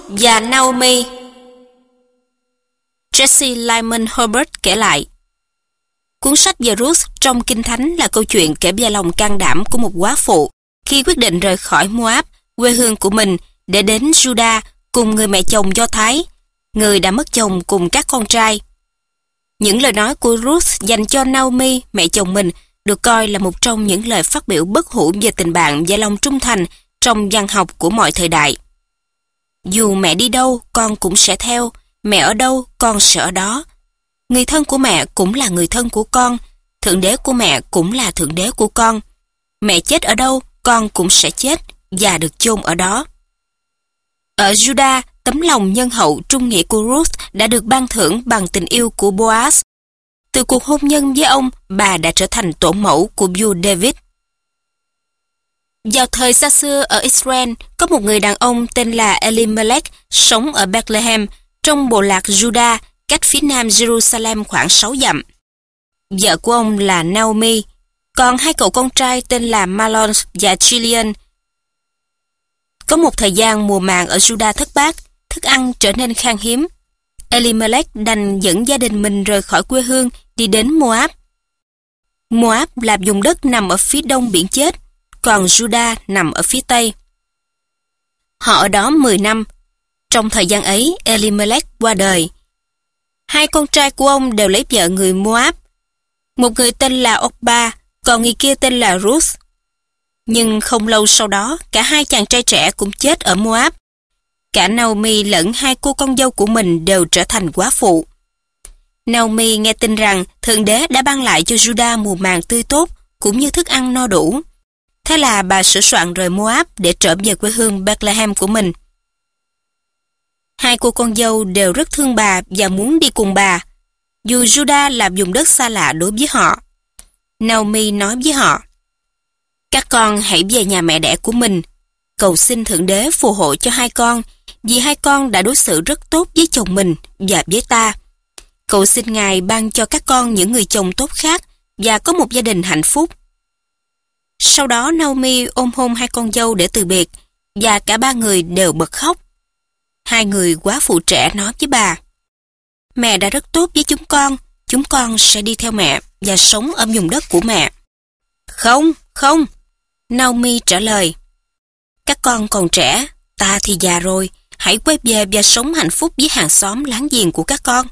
và Naomi. Jesse Lyman Herbert kể lại, cuốn sách về Ruth trong Kinh Thánh là câu chuyện kể về lòng can đảm của một góa phụ khi quyết định rời khỏi Moab, quê hương của mình, để đến Judah cùng người mẹ chồng Do Thái, người đã mất chồng cùng các con trai. Những lời nói của Ruth dành cho Naomi, mẹ chồng mình, được coi là một trong những lời phát biểu bất hủ về tình bạn và lòng trung thành trong văn học của mọi thời đại. Dù mẹ đi đâu, con cũng sẽ theo. Mẹ ở đâu, con sẽ ở đó. Người thân của mẹ cũng là người thân của con. Thượng đế của mẹ cũng là thượng đế của con. Mẹ chết ở đâu, con cũng sẽ chết và được chôn ở đó. Ở Judah, tấm lòng nhân hậu trung nghĩa của Ruth đã được ban thưởng bằng tình yêu của Boaz. Từ cuộc hôn nhân với ông, bà đã trở thành tổ mẫu của vua David. Vào thời xa xưa ở Israel, có một người đàn ông tên là Elimelech sống ở Bethlehem, trong bộ lạc Judah, cách phía nam Jerusalem khoảng 6 dặm. Vợ của ông là Naomi, còn hai cậu con trai tên là Mahlon và Chilion. Có một thời gian mùa màng ở Judah thất bát, thức ăn trở nên khan hiếm. Elimelech đành dẫn gia đình mình rời khỏi quê hương đi đến Moab. Moab là vùng đất nằm ở phía đông biển chết, còn Judah nằm ở phía tây. Họ ở đó 10 năm. Trong thời gian ấy, Elimelech qua đời. Hai con trai của ông đều lấy vợ người Moab. Một người tên là Orpa, còn người kia tên là Ruth. Nhưng không lâu sau đó, cả hai chàng trai trẻ cũng chết ở Moab. Cả Naomi lẫn hai cô con dâu của mình đều trở thành góa phụ. Naomi nghe tin rằng Thượng Đế đã ban lại cho Judah mùa màng tươi tốt, cũng như thức ăn no đủ. Thế là bà sửa soạn rời Moab để trở về quê hương Bethlehem của mình. Hai cô con dâu đều rất thương bà và muốn đi cùng bà, dù Judah là vùng đất xa lạ đối với họ. Naomi nói với họ, các con hãy về nhà mẹ đẻ của mình, cầu xin Thượng Đế phù hộ cho hai con, vì hai con đã đối xử rất tốt với chồng mình và với ta. Cầu xin Ngài ban cho các con những người chồng tốt khác và có một gia đình hạnh phúc. Sau đó Naomi ôm hôn hai con dâu để từ biệt, và cả ba người đều bật khóc. Hai người góa phụ trẻ nói với bà, mẹ đã rất tốt với chúng con sẽ đi theo mẹ và sống ở vùng đất của mẹ. Không, Naomi trả lời, các con còn trẻ, ta thì già rồi, hãy quay về và sống hạnh phúc với hàng xóm láng giềng của các con.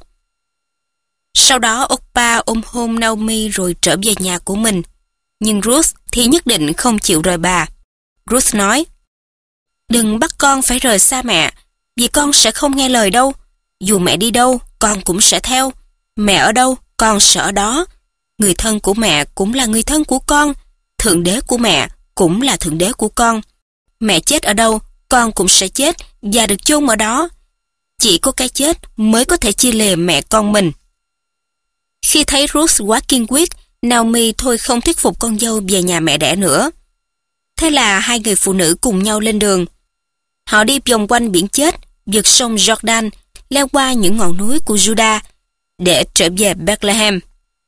Sau đó Orpa ôm hôn Naomi rồi trở về nhà của mình. Nhưng Ruth thì nhất định không chịu rời bà. Ruth nói, đừng bắt con phải rời xa mẹ, vì con sẽ không nghe lời đâu. Dù mẹ đi đâu, con cũng sẽ theo. Mẹ ở đâu, con sẽ ở đó. Người thân của mẹ cũng là người thân của con. Thượng đế của mẹ cũng là thượng đế của con. Mẹ chết ở đâu, con cũng sẽ chết và được chôn ở đó. Chỉ có cái chết mới có thể chia lìa mẹ con mình. Khi thấy Ruth quá kiên quyết, Naomi thôi không thuyết phục con dâu về nhà mẹ đẻ nữa. Thế là hai người phụ nữ cùng nhau lên đường. Họ đi vòng quanh biển chết, vượt sông Jordan, leo qua những ngọn núi của Judah để trở về Bethlehem.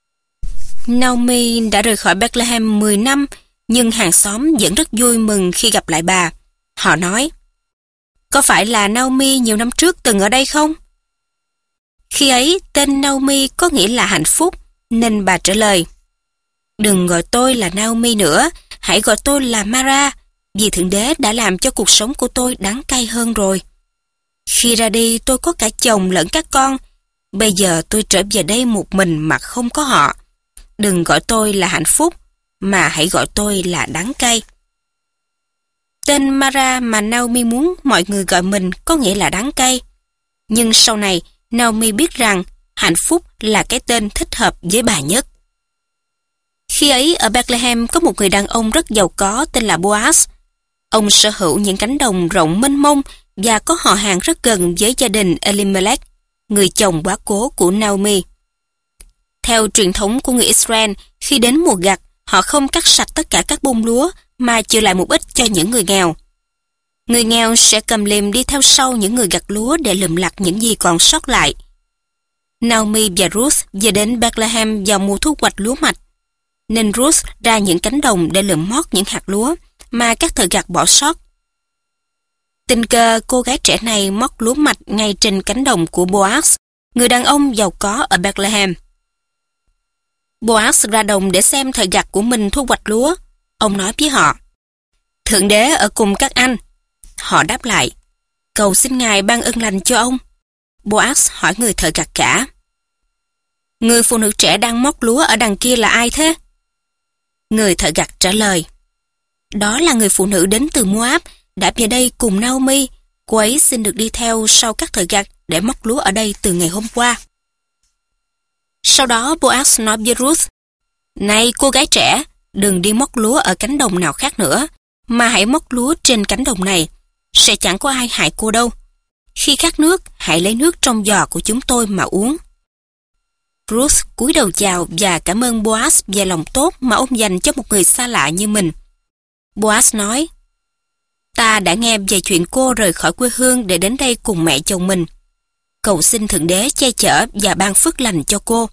Naomi đã rời khỏi Bethlehem 10 năm, nhưng hàng xóm vẫn rất vui mừng khi gặp lại bà. Họ nói, có phải là Naomi nhiều năm trước từng ở đây không? Khi ấy, tên Naomi có nghĩa là hạnh phúc, nên bà trả lời, đừng gọi tôi là Naomi nữa, hãy gọi tôi là Mara, vì Thượng Đế đã làm cho cuộc sống của tôi đắng cay hơn rồi. Khi ra đi tôi có cả chồng lẫn các con, bây giờ tôi trở về đây một mình mà không có họ. Đừng gọi tôi là hạnh phúc, mà hãy gọi tôi là đắng cay. Tên Mara mà Naomi muốn mọi người gọi mình có nghĩa là đắng cay. Nhưng sau này, Naomi biết rằng hạnh phúc là cái tên thích hợp với bà nhất. Khi ấy ở Bethlehem có một người đàn ông rất giàu có tên là Boaz. Ông sở hữu những cánh đồng rộng mênh mông và có họ hàng rất gần với gia đình Elimelech, người chồng quá cố của Naomi. Theo truyền thống của người Israel, khi đến mùa gặt, họ không cắt sạch tất cả các bông lúa mà chừa lại một ít cho những người nghèo. Người nghèo sẽ cầm liềm đi theo sau những người gặt lúa để lượm lặt những gì còn sót lại. Naomi và Ruth về đến Bethlehem vào mùa thu hoạch lúa mạch, nên Ruth ra những cánh đồng để lượm mót những hạt lúa mà các thợ gặt bỏ sót. Tình cờ cô gái trẻ này móc lúa mạch ngay trên cánh đồng của Boaz, người đàn ông giàu có ở Bethlehem. Boaz ra đồng để xem thợ gặt của mình thu hoạch lúa. Ông nói với họ, Thượng đế ở cùng các anh. Họ đáp lại, cầu xin Ngài ban ơn lành cho ông. Boaz hỏi người thợ gặt cả, người phụ nữ trẻ đang móc lúa ở đằng kia là ai thế? Người thợ gặt trả lời, đó là người phụ nữ đến từ Moab, đã về đây cùng Naomi. Cô ấy xin được đi theo sau các thợ gặt để móc lúa ở đây từ ngày hôm qua. Sau đó Boaz nói với Ruth, này cô gái trẻ, đừng đi móc lúa ở cánh đồng nào khác nữa, mà hãy móc lúa trên cánh đồng này. Sẽ chẳng có ai hại cô đâu. Khi khát nước, hãy lấy nước trong giò của chúng tôi mà uống. Ruth cúi đầu chào và cảm ơn Boaz về lòng tốt mà ông dành cho một người xa lạ như mình. Boaz nói, ta đã nghe về chuyện cô rời khỏi quê hương để đến đây cùng mẹ chồng mình. Cầu xin Thượng Đế che chở và ban phước lành cho cô.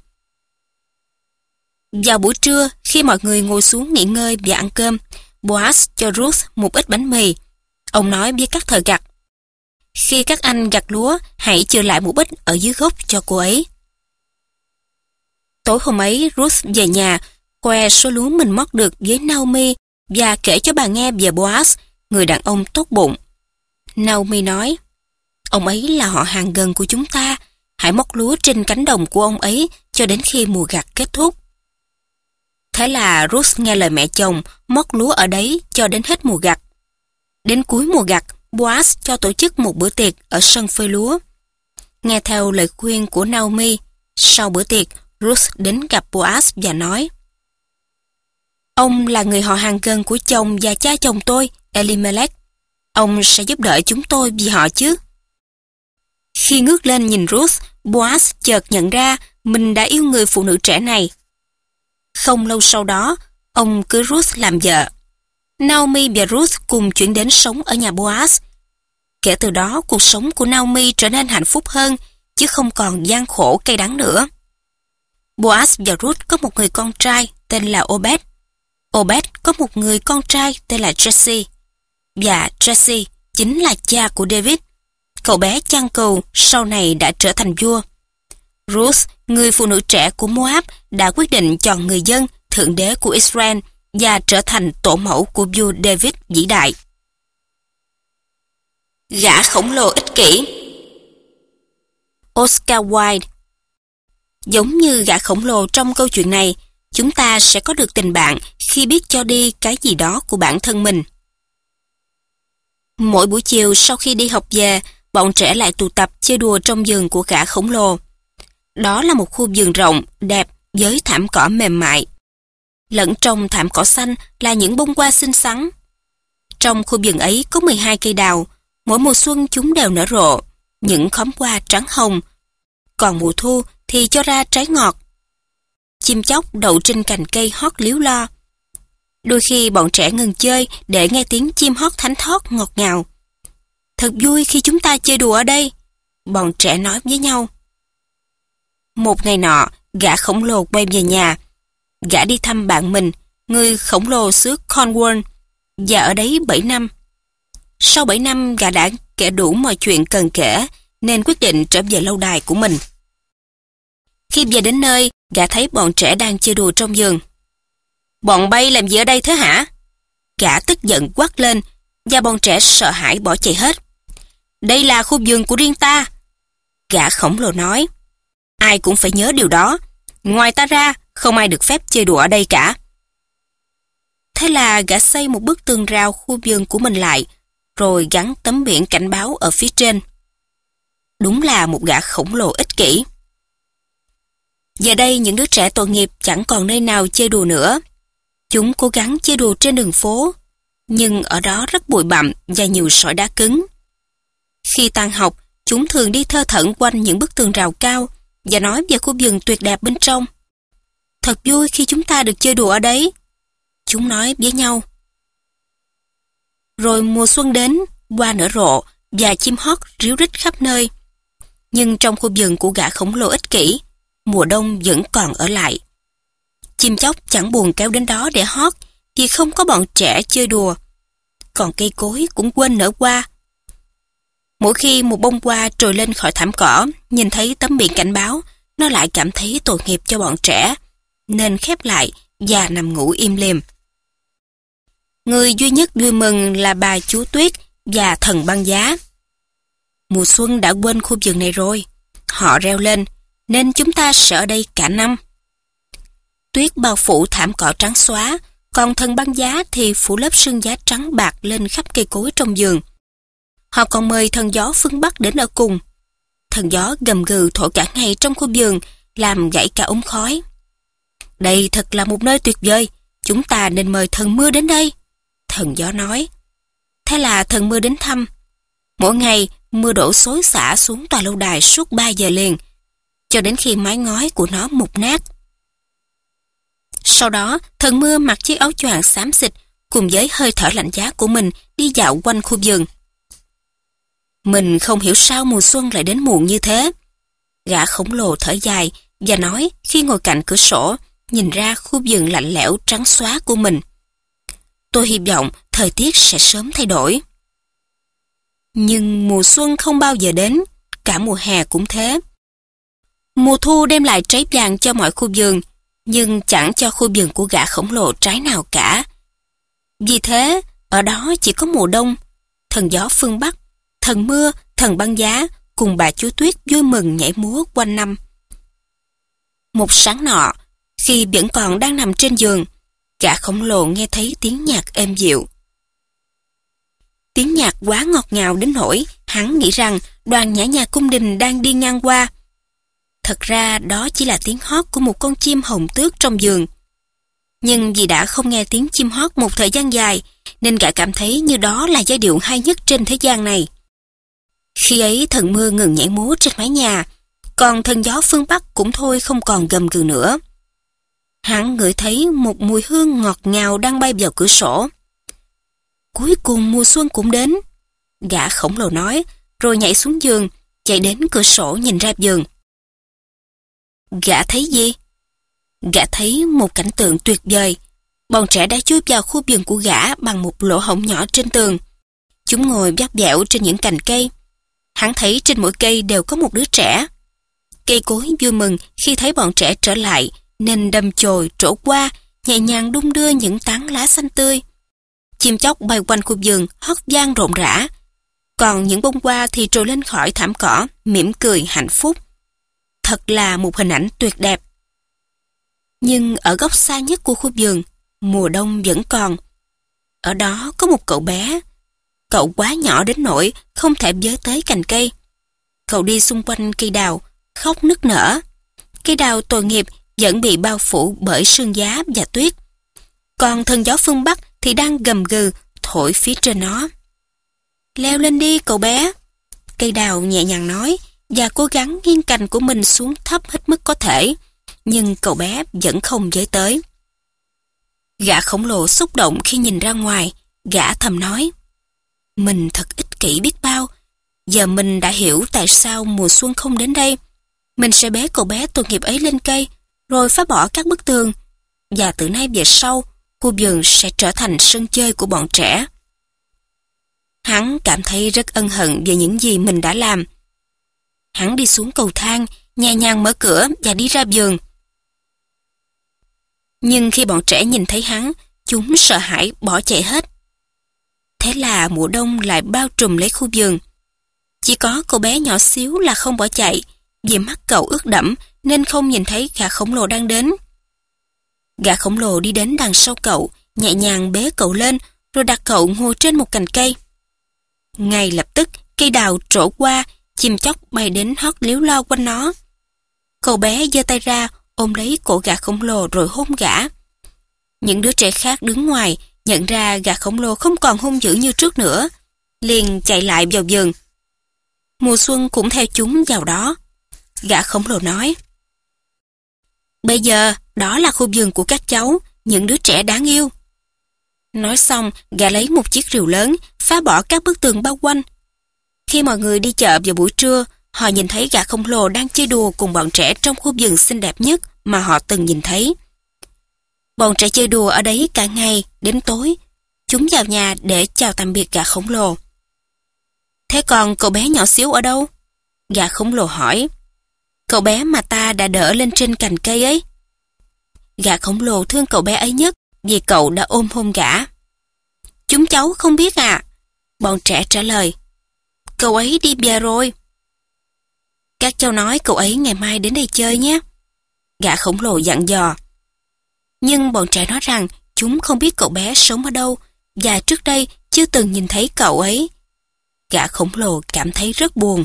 Vào buổi trưa, khi mọi người ngồi xuống nghỉ ngơi và ăn cơm, Boaz cho Ruth một ít bánh mì. Ông nói với các thợ gặt, khi các anh gặt lúa, hãy chừa lại một ít ở dưới gốc cho cô ấy. Tối hôm ấy, Ruth về nhà, khoe số lúa mình móc được với Naomi và kể cho bà nghe về Boaz, người đàn ông tốt bụng. Naomi nói, ông ấy là họ hàng gần của chúng ta, hãy móc lúa trên cánh đồng của ông ấy cho đến khi mùa gặt kết thúc. Thế là Ruth nghe lời mẹ chồng, móc lúa ở đấy cho đến hết mùa gặt. Đến cuối mùa gặt, Boaz cho tổ chức một bữa tiệc ở sân phơi lúa. Nghe theo lời khuyên của Naomi, sau bữa tiệc, Ruth đến gặp Boaz và nói, ông là người họ hàng gần của chồng và cha chồng tôi, Elimelech. Ông sẽ giúp đỡ chúng tôi vì họ chứ. Khi ngước lên nhìn Ruth, Boaz chợt nhận ra mình đã yêu người phụ nữ trẻ này. Không lâu sau đó, ông cưới Ruth làm vợ. Naomi và Ruth cùng chuyển đến sống ở nhà Boaz. Kể từ đó, cuộc sống của Naomi trở nên hạnh phúc hơn, chứ không còn gian khổ cay đắng nữa. Boaz và Ruth có một người con trai tên là Obed. Obed có một người con trai tên là Jesse. Và Jesse chính là cha của David. Cậu bé chăn cừu sau này đã trở thành vua. Ruth, người phụ nữ trẻ của Moab, đã quyết định chọn người dân, thượng đế của Israel và trở thành tổ mẫu của vua David vĩ đại. Gã khổng lồ ích kỷ. Oscar Wilde. Giống như gã khổng lồ trong câu chuyện này, chúng ta sẽ có được tình bạn khi biết cho đi cái gì đó của bản thân mình. Mỗi buổi chiều sau khi đi học về, bọn trẻ lại tụ tập chơi đùa trong vườn của gã khổng lồ. Đó là một khu vườn rộng, đẹp với thảm cỏ mềm mại. Lẫn trong thảm cỏ xanh là những bông hoa xinh xắn. Trong khu vườn ấy có 12 cây đào, mỗi mùa xuân chúng đều nở rộ, những khóm hoa trắng hồng. Còn mùa thu thì cho ra trái ngọt. Chim chóc đậu trên cành cây hót líu lo. Đôi khi bọn trẻ ngừng chơi để nghe tiếng chim hót thánh thót ngọt ngào. Thật vui khi chúng ta chơi đùa ở đây, bọn trẻ nói với nhau. Một ngày nọ, gã khổng lồ quay về nhà. Gã đi thăm bạn mình, người khổng lồ xứ Cornwall, và ở đấy 7 năm. Sau 7 năm, gã đã kể đủ mọi chuyện cần kể, nên quyết định trở về lâu đài của mình. Khi về đến nơi, gã thấy bọn trẻ đang chơi đùa trong vườn. Bọn bay làm gì ở đây thế hả? Gã tức giận quát lên, và bọn trẻ sợ hãi bỏ chạy hết. Đây là khu vườn của riêng ta. Gã khổng lồ nói. Ai cũng phải nhớ điều đó. Ngoài ta ra, không ai được phép chơi đùa ở đây cả. Thế là gã xây một bức tường rào khu vườn của mình lại, rồi gắn tấm biển cảnh báo ở phía trên. Đúng là một gã khổng lồ ích kỷ. Giờ đây những đứa trẻ tội nghiệp chẳng còn nơi nào chơi đùa nữa. Chúng cố gắng chơi đùa trên đường phố, nhưng ở đó rất bụi bặm và nhiều sỏi đá cứng. Khi tan học, chúng thường đi thơ thẩn quanh những bức tường rào cao và nói về khu vườn tuyệt đẹp bên trong. Thật vui khi chúng ta được chơi đùa ở đấy, chúng nói với nhau. Rồi mùa xuân đến, hoa nở rộ và chim hót ríu rít khắp nơi. Nhưng trong khu vườn của gã khổng lồ ích kỷ, mùa đông vẫn còn ở lại. Chim chóc chẳng buồn kéo đến đó để hót vì không có bọn trẻ chơi đùa. Còn cây cối cũng quên nở hoa. Mỗi khi một bông hoa trồi lên khỏi thảm cỏ, nhìn thấy tấm biển cảnh báo, nó lại cảm thấy tội nghiệp cho bọn trẻ, nên khép lại và nằm ngủ im lìm. Người duy nhất vui mừng là bà chúa Tuyết và thần băng giá. Mùa xuân đã quên khu vườn này rồi, họ reo lên, nên chúng ta sẽ ở đây cả năm. Tuyết bao phủ thảm cỏ trắng xóa, còn thần băng giá thì phủ lớp sương giá trắng bạc lên khắp cây cối trong vườn. Họ còn mời thần gió phương Bắc đến ở cùng. Thần gió gầm gừ thổi cả ngày trong khu vườn, làm gãy cả ống khói. Đây thật là một nơi tuyệt vời, chúng ta nên mời thần mưa đến đây, thần gió nói. Thế là thần mưa đến thăm. Mỗi ngày, mưa đổ xối xả xuống tòa lâu đài suốt 3 giờ liền, cho đến khi mái ngói của nó mục nát. Sau đó, thần mưa mặc chiếc áo choàng xám xịt cùng với hơi thở lạnh giá của mình đi dạo quanh khu vườn. Mình không hiểu sao mùa xuân lại đến muộn như thế. Gã khổng lồ thở dài và nói khi ngồi cạnh cửa sổ, nhìn ra khu vườn lạnh lẽo trắng xóa của mình. Tôi hy vọng thời tiết sẽ sớm thay đổi. Nhưng mùa xuân không bao giờ đến, cả mùa hè cũng thế. Mùa thu đem lại trái vàng cho mọi khu vườn, nhưng chẳng cho khu vườn của gã khổng lồ trái nào cả. Vì thế, ở đó chỉ có mùa đông, thần gió phương Bắc, thần mưa, thần băng giá cùng bà chúa Tuyết vui mừng nhảy múa quanh năm. Một sáng nọ, khi vẫn còn đang nằm trên giường, gã khổng lồ nghe thấy tiếng nhạc êm dịu. Tiếng nhạc quá ngọt ngào đến nỗi hắn nghĩ rằng đoàn nhã nhạc cung đình đang đi ngang qua. Thật ra đó chỉ là tiếng hót của một con chim hồng tước trong vườn. Nhưng vì đã không nghe tiếng chim hót một thời gian dài, nên gã cảm thấy như đó là giai điệu hay nhất trên thế gian này. Khi ấy thần mưa ngừng nhảy múa trên mái nhà, còn thần gió phương Bắc cũng thôi không còn gầm gừ nữa. Hắn ngửi thấy một mùi hương ngọt ngào đang bay vào cửa sổ. Cuối cùng mùa xuân cũng đến, gã khổng lồ nói, rồi nhảy xuống giường, chạy đến cửa sổ nhìn ra vườn. Gã thấy gì? Gã thấy một cảnh tượng tuyệt vời. Bọn trẻ đã chui vào khu vườn của gã bằng một lỗ hổng nhỏ trên tường. Chúng ngồi vắt vẻo trên những cành cây. Hắn thấy trên mỗi cây đều có một đứa trẻ. Cây cối vui mừng khi thấy bọn trẻ trở lại, nên đâm chồi trổ qua, nhẹ nhàng đung đưa những tán lá xanh tươi. Chim chóc bay quanh khu vườn hót vang rộn rã. Còn những bông hoa thì trồi lên khỏi thảm cỏ, mỉm cười hạnh phúc. Thật là một hình ảnh tuyệt đẹp. Nhưng ở góc xa nhất của khu vườn, mùa đông vẫn còn. Ở đó có một cậu bé. Cậu quá nhỏ đến nỗi không thể với tới cành cây. Cậu đi xung quanh cây đào, khóc nức nở. Cây đào tội nghiệp vẫn bị bao phủ bởi sương giá và tuyết. Còn thần gió phương Bắc thì đang gầm gừ thổi phía trên nó. Leo lên đi cậu bé, cây đào nhẹ nhàng nói, và cố gắng nghiêng cành của mình xuống thấp hết mức có thể, nhưng cậu bé vẫn không với tới. Gã khổng lồ xúc động khi nhìn ra ngoài, gã thầm nói, mình thật ích kỷ biết bao, giờ mình đã hiểu tại sao mùa xuân không đến đây. Mình sẽ bế cậu bé tội nghiệp ấy lên cây, rồi phá bỏ các bức tường, và từ nay về sau, khu vườn sẽ trở thành sân chơi của bọn trẻ. Hắn cảm thấy rất ân hận về những gì mình đã làm. Hắn đi xuống cầu thang, nhẹ nhàng mở cửa và đi ra vườn. Nhưng khi bọn trẻ nhìn thấy hắn, chúng sợ hãi bỏ chạy hết. Thế là mùa đông lại bao trùm lấy khu vườn. Chỉ có cậu bé nhỏ xíu là không bỏ chạy, vì mắt cậu ướt đẫm nên không nhìn thấy gã khổng lồ đang đến. Gã khổng lồ đi đến đằng sau cậu, nhẹ nhàng bế cậu lên, rồi đặt cậu ngồi trên một cành cây. Ngay lập tức, cây đào trổ qua, chim chóc bay đến hót líu lo quanh nó. Cậu bé giơ tay ra, ôm lấy cổ gã khổng lồ rồi hôn gã. Những đứa trẻ khác đứng ngoài, nhận ra gã khổng lồ không còn hung dữ như trước nữa, liền chạy lại vào vườn. Mùa xuân cũng theo chúng vào đó. Gã khổng lồ nói, bây giờ, đó là khu vườn của các cháu, những đứa trẻ đáng yêu. Nói xong, gã lấy một chiếc rìu lớn, phá bỏ các bức tường bao quanh. Khi mọi người đi chợ vào buổi trưa, họ nhìn thấy gã khổng lồ đang chơi đùa cùng bọn trẻ trong khu vườn xinh đẹp nhất mà họ từng nhìn thấy. Bọn trẻ chơi đùa ở đấy cả ngày, đến tối. Chúng vào nhà để chào tạm biệt gã khổng lồ. Thế còn cậu bé nhỏ xíu ở đâu? Gã khổng lồ hỏi. Cậu bé mà ta đã đỡ lên trên cành cây ấy. Gã khổng lồ thương cậu bé ấy nhất vì cậu đã ôm hôn gã. Chúng cháu không biết à? Bọn trẻ trả lời. Cậu ấy đi về rồi. Các cháu nói cậu ấy ngày mai đến đây chơi nhé. Gã khổng lồ dặn dò. Nhưng bọn trẻ nói rằng chúng không biết cậu bé sống ở đâu và trước đây chưa từng nhìn thấy cậu ấy. Gã khổng lồ cảm thấy rất buồn.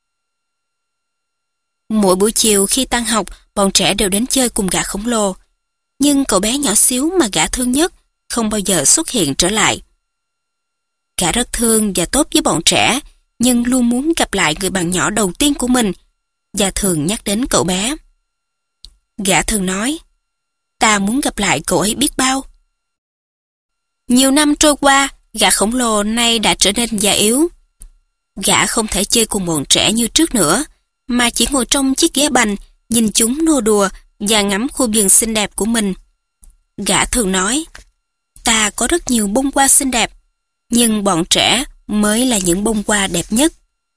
Mỗi buổi chiều khi tan học, bọn trẻ đều đến chơi cùng gã khổng lồ. Nhưng cậu bé nhỏ xíu mà gã thương nhất không bao giờ xuất hiện trở lại. Gã rất thương và tốt với bọn trẻ, nhưng luôn muốn gặp lại người bạn nhỏ đầu tiên của mình và thường nhắc đến cậu bé. Gã thường nói, ta muốn gặp lại cậu ấy biết bao. Nhiều năm trôi qua, gã khổng lồ nay đã trở nên già yếu. Gã không thể chơi cùng bọn trẻ như trước nữa, mà chỉ ngồi trong chiếc ghế bành, nhìn chúng nô đùa và ngắm khu vườn xinh đẹp của mình. Gã thường nói, ta có rất nhiều bông hoa xinh đẹp, nhưng bọn trẻ mới là những bông hoa đẹp nhất.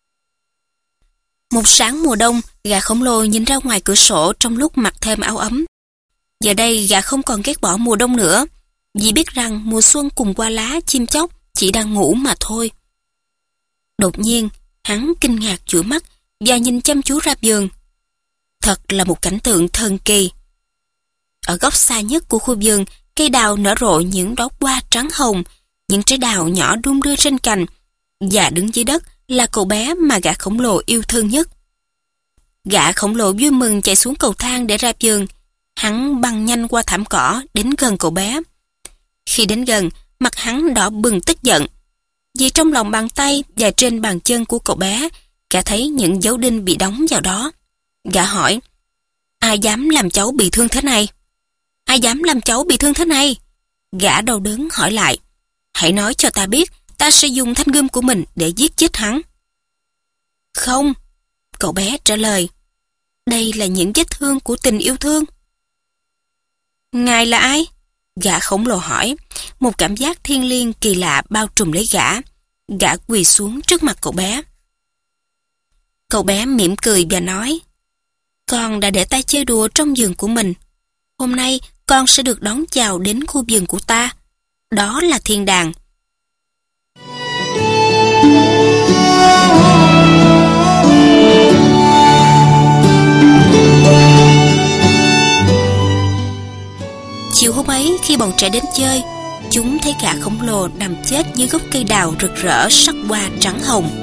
Một sáng mùa đông, gã khổng lồ nhìn ra ngoài cửa sổ trong lúc mặc thêm áo ấm. Giờ đây gã không còn ghét bỏ mùa đông nữa, vì biết rằng mùa xuân cùng qua lá chim chóc chỉ đang ngủ mà thôi. Đột nhiên, hắn kinh ngạc dụi mắt và nhìn chăm chú ra vườn. Thật là một cảnh tượng thần kỳ. Ở góc xa nhất của khu vườn, cây đào nở rộ những đóa hoa trắng hồng, những trái đào nhỏ đung đưa trên cành, và đứng dưới đất là cậu bé mà gã khổng lồ yêu thương nhất. Gã khổng lồ vui mừng chạy xuống cầu thang để ra vườn. Hắn băng nhanh qua thảm cỏ đến gần cậu bé. Khi đến gần, mặt hắn đỏ bừng tức giận. Vì trong lòng bàn tay và trên bàn chân của cậu bé, gã thấy những dấu đinh bị đóng vào đó. Gã hỏi, ai dám làm cháu bị thương thế này? Ai dám làm cháu bị thương thế này? Gã đau đớn hỏi lại, hãy nói cho ta biết, ta sẽ dùng thanh gươm của mình để giết chết hắn. Không, cậu bé trả lời, đây là những vết thương của tình yêu thương. Ngài là ai? Gã khổng lồ hỏi. Một cảm giác thiêng liêng kỳ lạ bao trùm lấy gã. Gã quỳ xuống trước mặt cậu bé. Cậu bé mỉm cười và nói, con đã để ta chơi đùa trong vườn của mình. Hôm nay con sẽ được đón chào đến khu vườn của ta. Đó là thiên đàng. Chiều hôm ấy khi bọn trẻ đến chơi, chúng thấy gã khổng lồ nằm chết dưới gốc cây đào rực rỡ sắc hoa trắng hồng.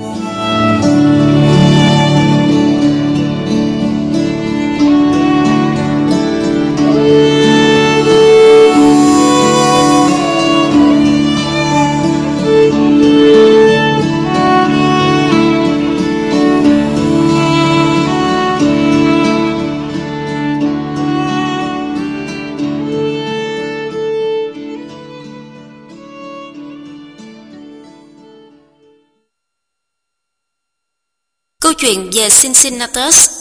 Câu chuyện về Cincinnatus.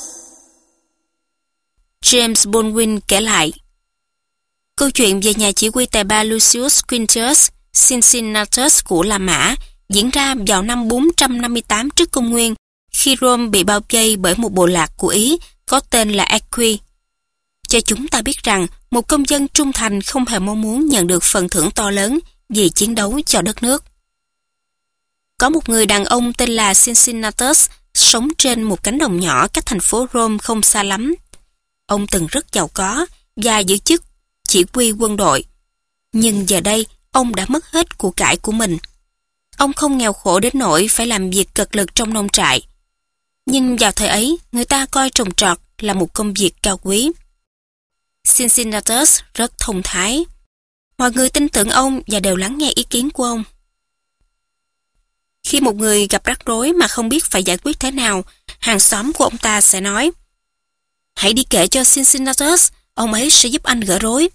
James Baldwin kể lại. Câu chuyện về nhà chỉ huy tài ba Lucius Quintus Cincinnatus của La Mã diễn ra vào năm 458 trước công nguyên, khi Rome bị bao vây bởi một bộ lạc của Ý có tên là Equi. Cho chúng ta biết rằng một công dân trung thành không hề mong muốn nhận được phần thưởng to lớn vì chiến đấu cho đất nước. Có một người đàn ông tên là Cincinnatus sống trên một cánh đồng nhỏ cách thành phố Rome không xa lắm. Ông từng rất giàu có và giữ chức chỉ huy quân đội. Nhưng giờ đây, ông đã mất hết của cải của mình. Ông không nghèo khổ đến nỗi phải làm việc cật lực trong nông trại. Nhưng vào thời ấy, người ta coi trồng trọt là một công việc cao quý. Cincinnatus rất thông thái. Mọi người tin tưởng ông và đều lắng nghe ý kiến của ông. Khi một người gặp rắc rối mà không biết phải giải quyết thế nào, hàng xóm của ông ta sẽ nói, hãy đi kể cho Cincinnatus, ông ấy sẽ giúp anh gỡ rối.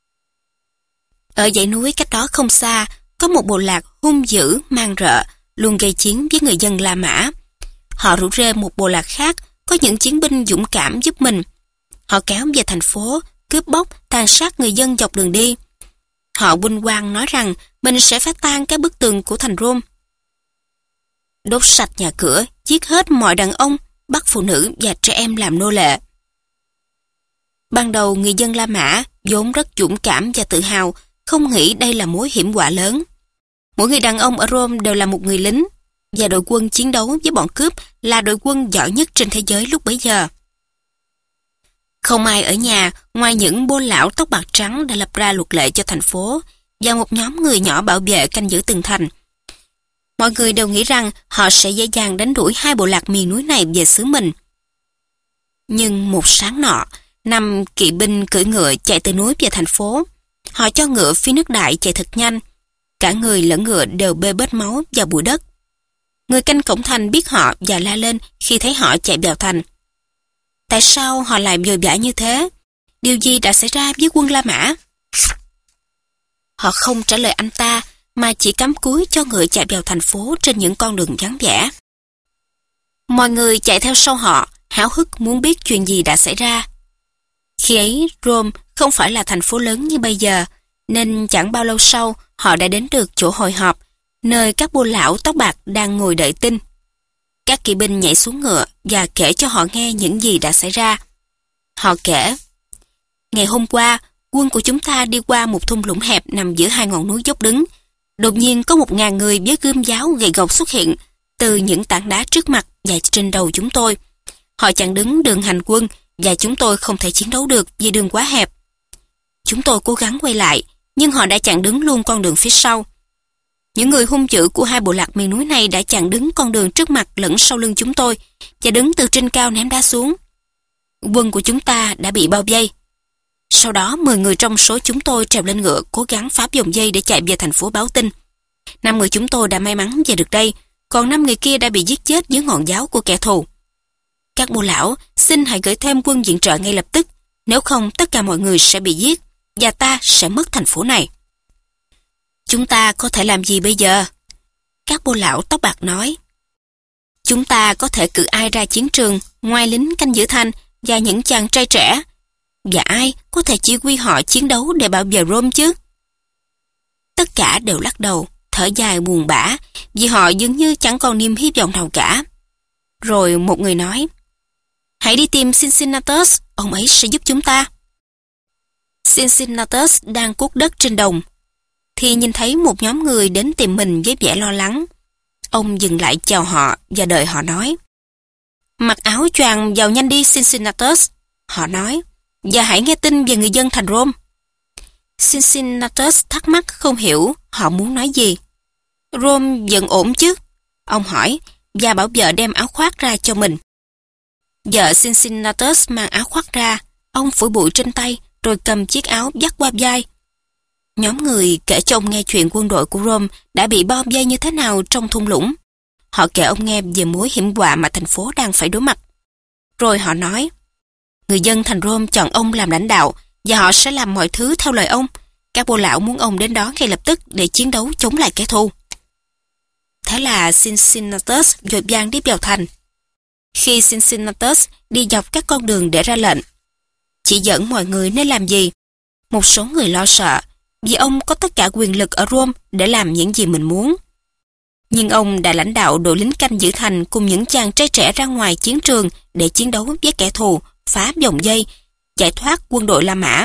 Ở dãy núi cách đó không xa, có một bộ lạc hung dữ, man rợ, luôn gây chiến với người dân La Mã. Họ rủ rê một bộ lạc khác, có những chiến binh dũng cảm giúp mình. Họ kéo về thành phố, cướp bóc, tàn sát người dân dọc đường đi. Họ vinh quang nói rằng mình sẽ phá tan các bức tường của thành Rome. đốt sạch nhà cửa, giết hết mọi đàn ông, bắt phụ nữ và trẻ em làm nô lệ. Ban đầu người dân La Mã vốn rất dũng cảm và tự hào, không nghĩ đây là mối hiểm họa lớn. Mỗi người đàn ông ở Rome đều là một người lính, và đội quân chiến đấu với bọn cướp là đội quân giỏi nhất trên thế giới lúc bấy giờ. Không ai ở nhà ngoài những bô lão tóc bạc trắng đã lập ra luật lệ cho thành phố và một nhóm người nhỏ bảo vệ canh giữ tường thành. Mọi người đều nghĩ rằng họ sẽ dễ dàng đánh đuổi hai bộ lạc miền núi này về xứ mình. Nhưng một sáng nọ, 5 kỵ binh cưỡi ngựa chạy từ núi về thành phố. Họ cho ngựa phi nước đại chạy thật nhanh. Cả người lẫn ngựa đều bê bết máu và bụi đất. Người canh cổng thành biết họ và la lên khi thấy họ chạy vào thành. Tại sao họ lại vội vã như thế? Điều gì đã xảy ra với quân La Mã? Họ không trả lời anh ta, mà chỉ cắm cúi cho ngựa chạy vào thành phố trên những con đường vắng vẻ. Mọi người chạy theo sau họ, háo hức muốn biết chuyện gì đã xảy ra. Khi ấy, Rome không phải là thành phố lớn như bây giờ, nên chẳng bao lâu sau, họ đã đến được chỗ hội họp, nơi các bô lão tóc bạc đang ngồi đợi tin. Các kỵ binh nhảy xuống ngựa và kể cho họ nghe những gì đã xảy ra. Họ kể, ngày hôm qua, quân của chúng ta đi qua một thung lũng hẹp nằm giữa hai ngọn núi dốc đứng. Đột nhiên có 1000 người với gươm giáo gậy gộc xuất hiện từ những tảng đá trước mặt và trên đầu chúng tôi. Họ chặn đứng đường hành quân và chúng tôi không thể chiến đấu được vì đường quá hẹp. Chúng tôi cố gắng quay lại, nhưng họ đã chặn đứng luôn con đường phía sau. Những người hung dữ của hai bộ lạc miền núi này đã chặn đứng con đường trước mặt lẫn sau lưng chúng tôi và đứng từ trên cao ném đá xuống. Quân của chúng ta đã bị bao vây. Sau đó 10 người trong số chúng tôi trèo lên ngựa cố gắng phá vòng dây để chạy về thành phố báo tin. 5 người chúng tôi đã may mắn về được đây, còn 5 người kia đã bị giết chết dưới ngọn giáo của kẻ thù. Các bô lão, xin hãy gửi thêm quân viện trợ ngay lập tức, nếu không tất cả mọi người sẽ bị giết và ta sẽ mất thành phố này. Chúng ta có thể làm gì bây giờ? Các bô lão tóc bạc nói. Chúng ta có thể cử ai ra chiến trường ngoài lính canh giữ thành và những chàng trai trẻ, và ai có thể chỉ huy họ chiến đấu để bảo vệ Rome chứ? Tất cả đều lắc đầu, thở dài buồn bã, vì họ dường như chẳng còn niềm hy vọng nào cả. Rồi một người nói, hãy đi tìm Cincinnatus, ông ấy sẽ giúp chúng ta. Cincinnatus đang cuốc đất trên đồng, thì nhìn thấy một nhóm người đến tìm mình với vẻ lo lắng. Ông dừng lại chào họ và đợi họ nói. Mặc áo choàng vào nhanh đi Cincinnatus, họ nói, và hãy nghe tin về người dân thành Rome. Cincinnatus thắc mắc không hiểu họ muốn nói gì. Rome vẫn ổn chứ? Ông hỏi, và bảo vợ đem áo khoác ra cho mình. Vợ Cincinnatus mang áo khoác ra, ông phủi bụi trên tay, rồi cầm chiếc áo vắt qua vai. Nhóm người kể cho ông nghe chuyện quân đội của Rome đã bị bao vây như thế nào trong thung lũng. Họ kể ông nghe về mối hiểm họa mà thành phố đang phải đối mặt. Rồi họ nói, người dân thành Rome chọn ông làm lãnh đạo và họ sẽ làm mọi thứ theo lời ông. Các bô lão muốn ông đến đó ngay lập tức để chiến đấu chống lại kẻ thù. Thế là Cincinnatus vội vàng đi vào thành. Khi Cincinnatus đi dọc các con đường để ra lệnh, chỉ dẫn mọi người nên làm gì, một số người lo sợ vì ông có tất cả quyền lực ở Rome để làm những gì mình muốn. Nhưng ông đã lãnh đạo đội lính canh giữ thành cùng những chàng trai trẻ ra ngoài chiến trường để chiến đấu với kẻ thù, phá vòng dây, giải thoát quân đội La Mã.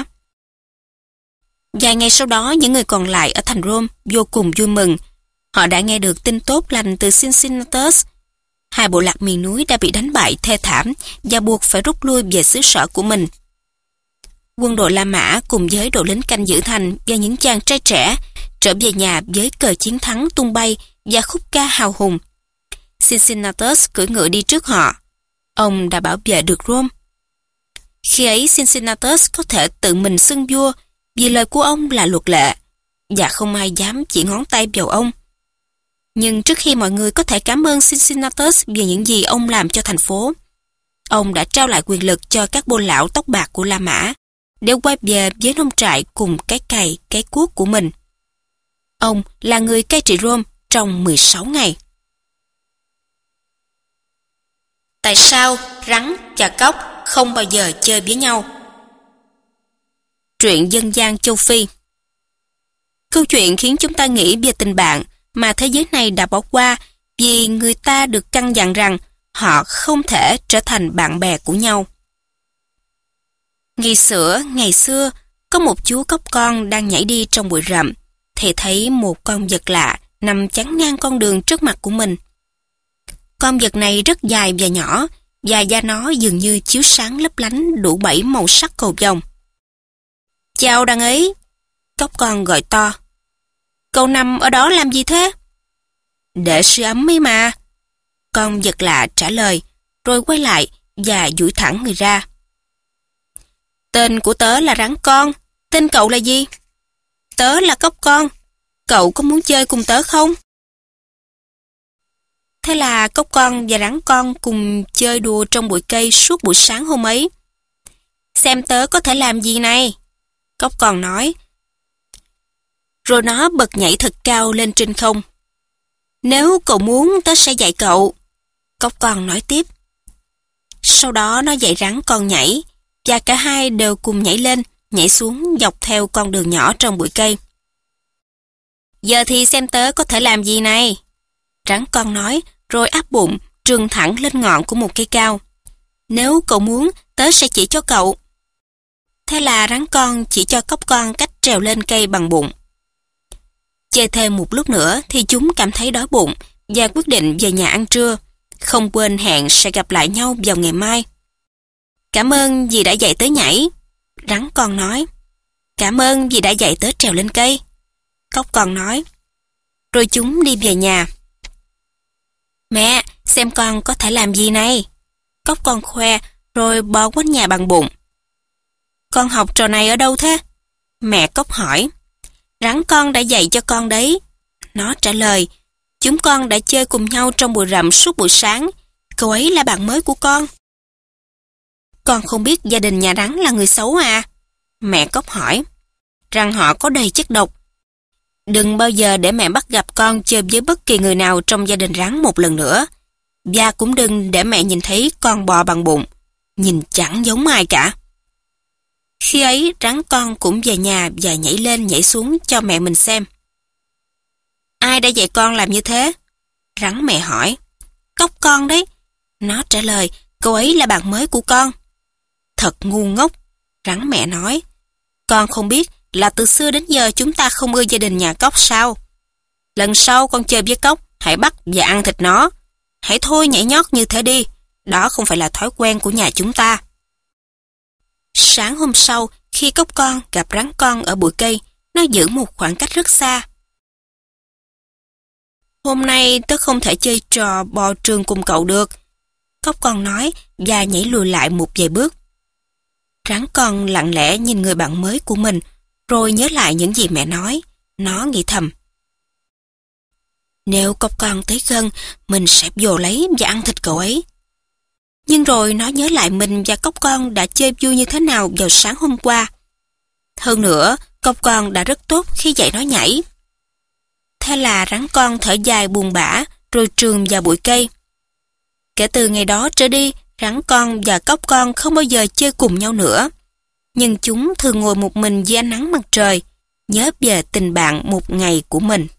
Vài ngày sau đó, những người còn lại ở thành Rome vô cùng vui mừng. Họ đã nghe được tin tốt lành từ Cincinnatus. Hai bộ lạc miền núi đã bị đánh bại thê thảm và buộc phải rút lui về xứ sở của mình. Quân đội La Mã cùng với đội lính canh giữ thành và những chàng trai trẻ trở về nhà với cờ chiến thắng tung bay và khúc ca hào hùng. Cincinnatus cưỡi ngựa đi trước họ. Ông đã bảo vệ được Rome. Khi ấy Cincinnatus có thể tự mình xưng vua vì lời của ông là luật lệ và không ai dám chỉ ngón tay vào ông. Nhưng trước khi mọi người có thể cảm ơn Cincinnatus vì những gì ông làm cho thành phố, ông đã trao lại quyền lực cho các bô lão tóc bạc của La Mã để quay về với nông trại cùng cái cày, cái cuốc của mình. Ông là người cai trị Rome trong 16 ngày. Tại sao rắn và cóc không bao giờ chơi với nhau? Truyện dân gian châu Phi. Câu chuyện khiến chúng ta nghĩ về tình bạn mà thế giới này đã bỏ qua vì người ta được căn dặn rằng họ không thể trở thành bạn bè của nhau. Ngày xưa, có một chú cóc con đang nhảy đi trong bụi rậm, thì thấy một con vật lạ nằm chắn ngang con đường trước mặt của mình. Con vật này rất dài và nhỏ, và da nó dường như chiếu sáng lấp lánh đủ 7 màu sắc cầu vồng. "Chào đàn ấy!" Cóc con gọi to. "Cậu nằm ở đó làm gì thế?" "Để sưởi ấm ấy mà." Con vật lạ trả lời, rồi quay lại và duỗi thẳng người ra. "Tên của tớ là rắn con, tên cậu là gì?" "Tớ là cóc con, cậu có muốn chơi cùng tớ không?" Thế là cóc con và rắn con cùng chơi đùa trong bụi cây suốt buổi sáng hôm ấy. "Xem tớ có thể làm gì này," cóc con nói. Rồi nó bật nhảy thật cao lên trên không. "Nếu cậu muốn, tớ sẽ dạy cậu," cóc con nói tiếp. Sau đó nó dạy rắn con nhảy, và cả hai đều cùng nhảy lên, nhảy xuống dọc theo con đường nhỏ trong bụi cây. "Giờ thì xem tớ có thể làm gì này," rắn con nói, rồi áp bụng trườn thẳng lên ngọn của một cây cao. "Nếu cậu muốn, tớ sẽ chỉ cho cậu." Thế là rắn con chỉ cho cóc con cách trèo lên cây bằng bụng. Chơi thêm một lúc nữa thì chúng cảm thấy đói bụng và quyết định về nhà ăn trưa, không quên hẹn sẽ gặp lại nhau vào ngày mai. "Cảm ơn vì đã dạy tớ nhảy," rắn con nói. "Cảm ơn vì đã dạy tớ trèo lên cây," cóc con nói. Rồi chúng đi về nhà. "Mẹ, xem con có thể làm gì này," cóc con khoe, rồi bò quanh nhà bằng bụng. "Con học trò này ở đâu thế?" mẹ cóc hỏi. "Rắn con đã dạy cho con đấy," nó trả lời. "Chúng con đã chơi cùng nhau trong bụi rậm suốt buổi sáng. Cậu ấy là bạn mới của con." "Con không biết gia đình nhà rắn là người xấu à?" mẹ cóc hỏi. "Rằng họ có đầy chất độc. Đừng bao giờ để mẹ bắt gặp con chơi với bất kỳ người nào trong gia đình rắn một lần nữa. Và cũng đừng để mẹ nhìn thấy con bò bằng bụng. Nhìn chẳng giống ai cả." Khi ấy, rắn con cũng về nhà và nhảy lên nhảy xuống cho mẹ mình xem. "Ai đã dạy con làm như thế?" rắn mẹ hỏi. "Cóc con đấy," nó trả lời. "Cậu ấy là bạn mới của con." "Thật ngu ngốc," rắn mẹ nói. "Con không biết là từ xưa đến giờ chúng ta không ưa gia đình nhà cóc sao? Lần sau con chơi với cóc, hãy bắt và ăn thịt nó. Hãy thôi nhảy nhót như thế đi. Đó không phải là thói quen của nhà chúng ta." Sáng hôm sau, khi cóc con gặp rắn con ở bụi cây, nó giữ một khoảng cách rất xa. "Hôm nay tớ không thể chơi trò bò trường cùng cậu được," cóc con nói và nhảy lùi lại một vài bước. Rắn con lặng lẽ nhìn người bạn mới của mình, rồi nhớ lại những gì mẹ nói. Nó nghĩ thầm: "Nếu cóc con tới gần, mình sẽ vồ lấy và ăn thịt cậu ấy." Nhưng rồi nó nhớ lại mình và cóc con đã chơi vui như thế nào vào sáng hôm qua. Hơn nữa, cóc con đã rất tốt khi dạy nó nhảy. Thế là rắn con thở dài buồn bã, rồi trườn vào bụi cây. Kể từ ngày đó trở đi, rắn con và cóc con không bao giờ chơi cùng nhau nữa. Nhưng chúng thường ngồi một mình dưới ánh nắng mặt trời, nhớ về tình bạn một ngày của mình.